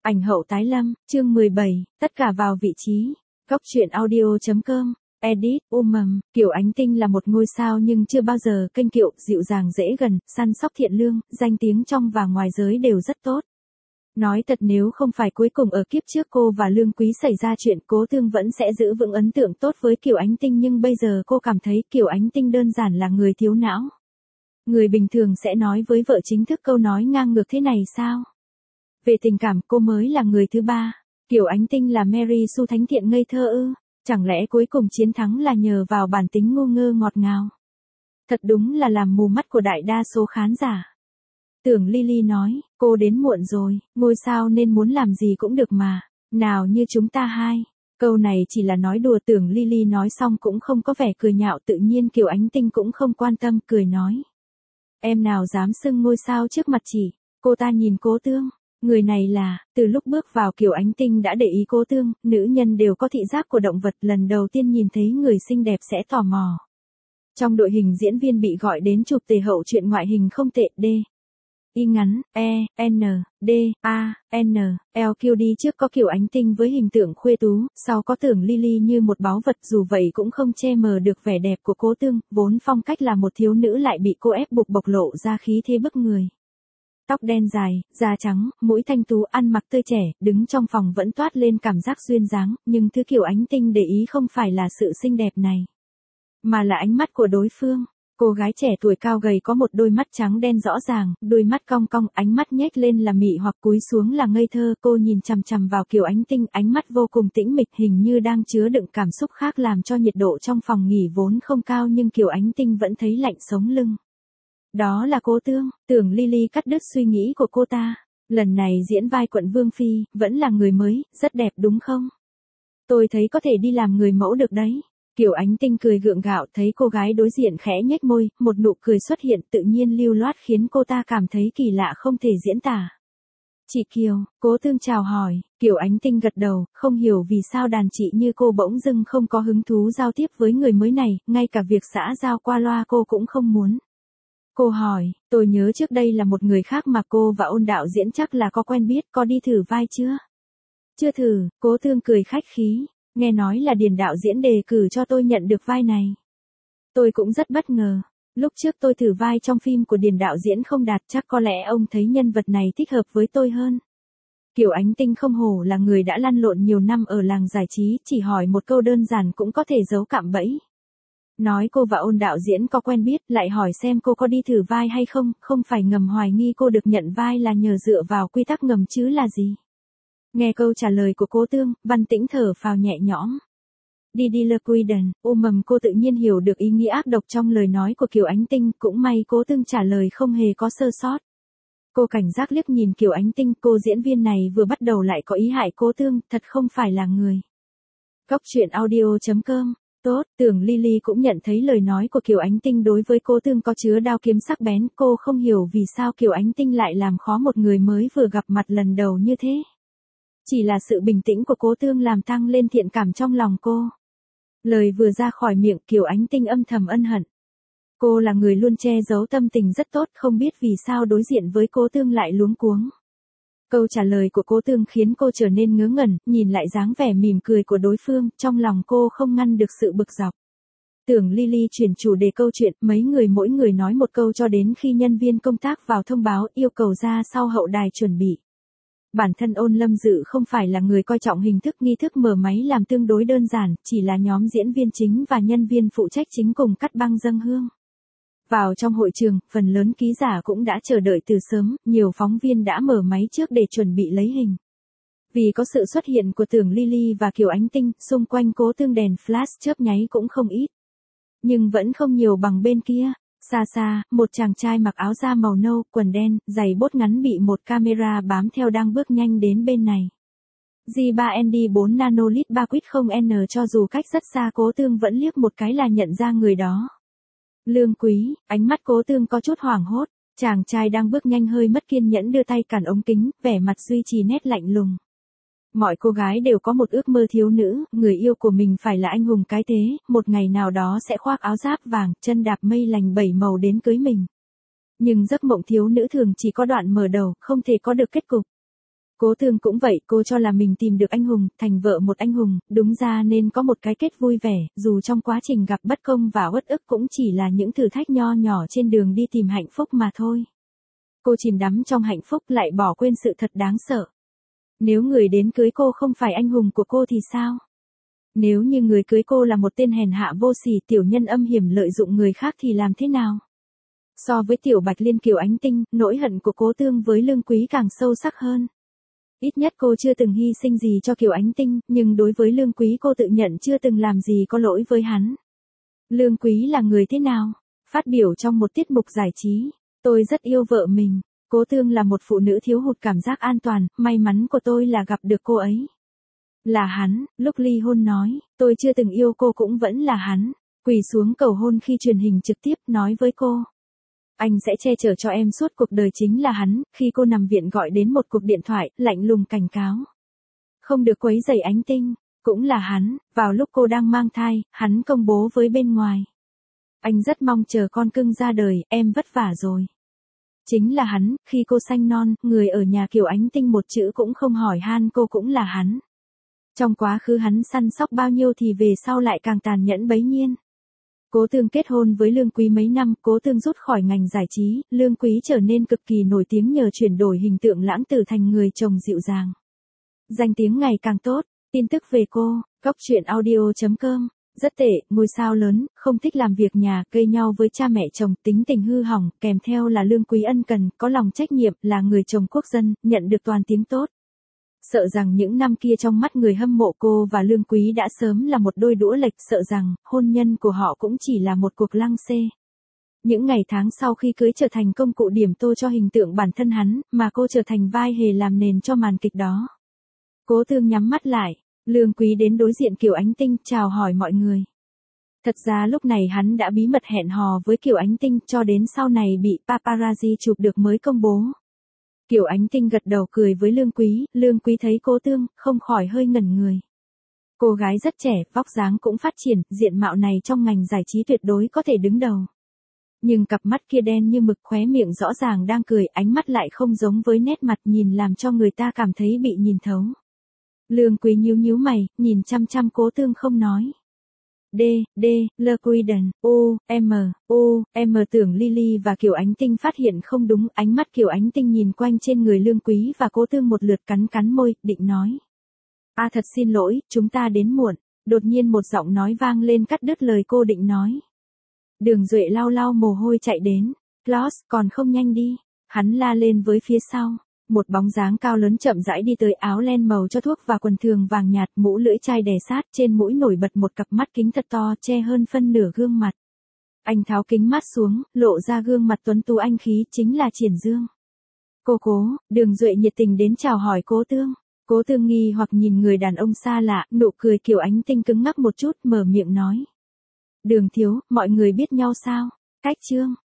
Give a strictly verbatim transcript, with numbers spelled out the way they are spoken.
Ảnh hậu tái lâm, chương mười bảy, tất cả vào vị trí. Góc truyện audio.com, edit, Umầm, Kiều Ánh Tinh là một ngôi sao nhưng chưa bao giờ kênh kiệu, dịu dàng dễ gần, săn sóc thiện lương, danh tiếng trong và ngoài giới đều rất tốt. Nói thật nếu không phải cuối cùng ở kiếp trước cô và Lương Quý xảy ra chuyện, Cố Thương vẫn sẽ giữ vững ấn tượng tốt với Kiều Ánh Tinh, nhưng bây giờ cô cảm thấy Kiều Ánh Tinh đơn giản là người thiếu não. Người bình thường sẽ nói với vợ chính thức câu nói ngang ngược thế này sao? Về tình cảm cô mới là người thứ ba. Kiều Ánh Tinh là Mary Sue thánh thiện ngây thơ ư? Chẳng lẽ cuối cùng chiến thắng là nhờ vào bản tính ngu ngơ ngọt ngào? Thật đúng là làm mù mắt của đại đa số khán giả. Tưởng Lily nói, cô đến muộn rồi, ngôi sao nên muốn làm gì cũng được mà, nào như chúng ta hai. Câu này chỉ là nói đùa, Tưởng Lily nói xong cũng không có vẻ cười nhạo, tự nhiên Kiều Ánh Tinh cũng không quan tâm, cười nói. Em nào dám xưng ngôi sao trước mặt chị, cô ta nhìn Cố Tương. Người này là, từ lúc bước vào Kiều Ánh Tinh đã để ý Cố Tương, nữ nhân đều có thị giác của động vật, lần đầu tiên nhìn thấy người xinh đẹp sẽ tò mò. Trong đội hình diễn viên bị gọi đến chụp tề hậu chuyện ngoại hình không tệ, D. Y ngắn, E, N, D, A, N, L Q đi trước có Kiều Ánh Tinh với hình tượng khuê tú, sau có Tưởng Lily như một báu vật, dù vậy cũng không che mờ được vẻ đẹp của Cố Tương, vốn phong cách là một thiếu nữ lại bị cô ép buộc bộc lộ ra khí thế bức người. Tóc đen dài, da trắng, mũi thanh tú, ăn mặc tươi trẻ, đứng trong phòng vẫn toát lên cảm giác duyên dáng, nhưng thứ Kiều Ánh Tinh để ý không phải là sự xinh đẹp này, mà là ánh mắt của đối phương. Cô gái trẻ tuổi cao gầy có một đôi mắt trắng đen rõ ràng, đôi mắt cong cong, ánh mắt nhếch lên là mị hoặc cúi xuống là ngây thơ. Cô nhìn chằm chằm vào Kiều Ánh Tinh, ánh mắt vô cùng tĩnh mịch, hình như đang chứa đựng cảm xúc khác, làm cho nhiệt độ trong phòng nghỉ vốn không cao nhưng Kiều Ánh Tinh vẫn thấy lạnh sống lưng. Đó là Cố Tương. Tưởng Lily cắt đứt suy nghĩ của cô ta. Lần này diễn vai quận Vương Phi, vẫn là người mới, rất đẹp đúng không? Tôi thấy có thể đi làm người mẫu được đấy. Kiều Ánh Tinh cười gượng gạo, thấy cô gái đối diện khẽ nhếch môi, một nụ cười xuất hiện tự nhiên lưu loát khiến cô ta cảm thấy kỳ lạ không thể diễn tả. Chị Kiều, Cố Tương chào hỏi. Kiều Ánh Tinh gật đầu, không hiểu vì sao đàn chị như cô bỗng dưng không có hứng thú giao tiếp với người mới này, ngay cả việc xã giao qua loa cô cũng không muốn. Cô hỏi, tôi nhớ trước đây là một người khác mà cô và Ôn đạo diễn chắc là có quen biết, có đi thử vai chưa? Chưa thử. Cố Tương cười khách khí, nghe nói là Điền đạo diễn đề cử cho tôi nhận được vai này. Tôi cũng rất bất ngờ, lúc trước tôi thử vai trong phim của Điền đạo diễn không đạt, chắc có lẽ ông thấy nhân vật này thích hợp với tôi hơn. Kiều Ánh Tinh không hổ là người đã lăn lộn nhiều năm ở làng giải trí, chỉ hỏi một câu đơn giản cũng có thể giấu cạm bẫy. Nói cô và Ôn đạo diễn có quen biết, lại hỏi xem cô có đi thử vai hay không, không phải ngầm hoài nghi cô được nhận vai là nhờ dựa vào quy tắc ngầm chứ là gì. Nghe câu trả lời của Cố Tương, Văn Tĩnh thở phào nhẹ nhõm. Đi đi lơ quy đần, Umầm, cô tự nhiên hiểu được ý nghĩa ác độc trong lời nói của Kiều Ánh Tinh, cũng may Cố Tương trả lời không hề có sơ sót. Cô cảnh giác liếc nhìn Kiều Ánh Tinh, cô diễn viên này vừa bắt đầu lại có ý hại Cố Tương, thật không phải là người. Góc truyện audio.com. Tốt, Tưởng Lily cũng nhận thấy lời nói của Kiều Ánh Tinh đối với Cố Tương có chứa đao kiếm sắc bén, cô không hiểu vì sao Kiều Ánh Tinh lại làm khó một người mới vừa gặp mặt lần đầu như thế. Chỉ là sự bình tĩnh của Cố Tương làm tăng lên thiện cảm trong lòng cô. Lời vừa ra khỏi miệng, Kiều Ánh Tinh âm thầm ân hận. Cô là người luôn che giấu tâm tình rất tốt, không biết vì sao đối diện với Cố Tương lại luống cuống. Câu trả lời của Cố Tương khiến cô trở nên ngớ ngẩn, nhìn lại dáng vẻ mỉm cười của đối phương, trong lòng cô không ngăn được sự bực dọc. Tưởng Lily chuyển chủ đề câu chuyện, mấy người mỗi người nói một câu cho đến khi nhân viên công tác vào thông báo yêu cầu ra sau hậu đài chuẩn bị. Bản thân Ôn Lâm Dự không phải là người coi trọng hình thức, nghi thức mở máy làm tương đối đơn giản, chỉ là nhóm diễn viên chính và nhân viên phụ trách chính cùng cắt băng dâng hương. Vào trong hội trường, phần lớn ký giả cũng đã chờ đợi từ sớm, nhiều phóng viên đã mở máy trước để chuẩn bị lấy hình. Vì có sự xuất hiện của Tưởng Lily và Kiều Ánh Tinh, xung quanh Cố Tương đèn flash chớp nháy cũng không ít. Nhưng vẫn không nhiều bằng bên kia. Xa xa, một chàng trai mặc áo da màu nâu, quần đen, giày bốt ngắn bị một camera bám theo đang bước nhanh đến bên này. G ba N D bốn nanolit ba quýt không N cho dù cách rất xa Cố Tương vẫn liếc một cái là nhận ra người đó. Lương Quý, ánh mắt Cố Tương có chút hoảng hốt, chàng trai đang bước nhanh hơi mất kiên nhẫn đưa tay cản ống kính, vẻ mặt duy trì nét lạnh lùng. Mọi cô gái đều có một ước mơ thiếu nữ, người yêu của mình phải là anh hùng cái thế, một ngày nào đó sẽ khoác áo giáp vàng, chân đạp mây lành bảy màu đến cưới mình. Nhưng giấc mộng thiếu nữ thường chỉ có đoạn mở đầu, không thể có được kết cục. Cố Tương cũng vậy, cô cho là mình tìm được anh hùng, thành vợ một anh hùng, đúng ra nên có một cái kết vui vẻ, dù trong quá trình gặp bất công và uất ức cũng chỉ là những thử thách nho nhỏ trên đường đi tìm hạnh phúc mà thôi. Cô chìm đắm trong hạnh phúc lại bỏ quên sự thật đáng sợ. Nếu người đến cưới cô không phải anh hùng của cô thì sao? Nếu như người cưới cô là một tên hèn hạ vô sỉ, tiểu nhân âm hiểm lợi dụng người khác thì làm thế nào? So với Tiểu Bạch Liên, Kiều Ánh Tinh, nỗi hận của Cố Tương với Lương Quý càng sâu sắc hơn. Ít nhất cô chưa từng hy sinh gì cho Kiều Ánh Tinh, nhưng đối với Lương Quý cô tự nhận chưa từng làm gì có lỗi với hắn. Lương Quý là người thế nào? Phát biểu trong một tiết mục giải trí, tôi rất yêu vợ mình. Cố Tương là một phụ nữ thiếu hụt cảm giác an toàn, may mắn của tôi là gặp được cô ấy. Là hắn, lúc ly hôn nói, tôi chưa từng yêu cô cũng vẫn là hắn. Quỳ xuống cầu hôn khi truyền hình trực tiếp nói với cô. Anh sẽ che chở cho em suốt cuộc đời chính là hắn, khi cô nằm viện gọi đến một cuộc điện thoại, lạnh lùng cảnh cáo. Không được quấy rầy Ánh Tinh, cũng là hắn, vào lúc cô đang mang thai, hắn công bố với bên ngoài. Anh rất mong chờ con cưng ra đời, em vất vả rồi. Chính là hắn, khi cô sanh non, người ở nhà Kiều Ánh Tinh một chữ cũng không hỏi han cô cũng là hắn. Trong quá khứ hắn săn sóc bao nhiêu thì về sau lại càng tàn nhẫn bấy nhiêu. Cố Tương kết hôn với Lương Quý mấy năm, Cố Tương rút khỏi ngành giải trí, Lương Quý trở nên cực kỳ nổi tiếng nhờ chuyển đổi hình tượng lãng tử thành người chồng dịu dàng. Danh tiếng ngày càng tốt, tin tức về cô, góc truyện audio chấm com. Rất tệ, ngôi sao lớn, không thích làm việc nhà, gây nhau với cha mẹ chồng, tính tình hư hỏng, kèm theo là Lương Quý ân cần, có lòng trách nhiệm, là người chồng quốc dân, nhận được toàn tiếng tốt. Sợ rằng những năm kia trong mắt người hâm mộ cô và Lương Quý đã sớm là một đôi đũa lệch, sợ rằng hôn nhân của họ cũng chỉ là một cuộc lăng xê. Những ngày tháng sau khi cưới trở thành công cụ điểm tô cho hình tượng bản thân hắn, mà cô trở thành vai hề làm nền cho màn kịch đó. Cố Tương nhắm mắt lại, Lương Quý đến đối diện Kiều Ánh Tinh, chào hỏi mọi người. Thật ra lúc này hắn đã bí mật hẹn hò với Kiều Ánh Tinh, cho đến sau này bị paparazzi chụp được mới công bố. Kiều Ánh Tinh gật đầu cười với Lương Quý, Lương Quý thấy Cố Tương, không khỏi hơi ngẩn người. Cô gái rất trẻ, vóc dáng cũng phát triển, diện mạo này trong ngành giải trí tuyệt đối có thể đứng đầu. Nhưng cặp mắt kia đen như mực, khóe miệng rõ ràng đang cười, ánh mắt lại không giống với nét mặt nhìn làm cho người ta cảm thấy bị nhìn thấu. Lương Quý nhíu nhíu mày, nhìn chăm chăm Cố Tương không nói. D, D, L Quiden, U, M, U, M tưởng Lily và Kiều Ánh Tinh phát hiện không đúng, ánh mắt Kiều Ánh Tinh nhìn quanh trên người Lương Quý và Cố Tương một lượt, cắn cắn môi, định nói. A à, thật xin lỗi, chúng ta đến muộn. Đột nhiên một giọng nói vang lên cắt đứt lời cô định nói. Đường Duệ lau lau mồ hôi chạy đến. Klaus, còn không nhanh đi. Hắn la lên với phía sau. Một bóng dáng cao lớn chậm rãi đi tới, áo len màu cho thuốc và quần thường vàng nhạt, mũ lưỡi chai đè sát, trên mũi nổi bật một cặp mắt kính thật to, che hơn phân nửa gương mặt. Anh tháo kính mát xuống, lộ ra gương mặt tuấn tú anh khí, chính là Triển Dương. Cô Cố, Đường Duệ nhiệt tình đến chào hỏi Cố Tương. Cố Tương nghi hoặc nhìn người đàn ông xa lạ, nụ cười Kiều Ánh Tinh cứng ngắc một chút, mở miệng nói. Đường thiếu, mọi người biết nhau sao? Cách Trương.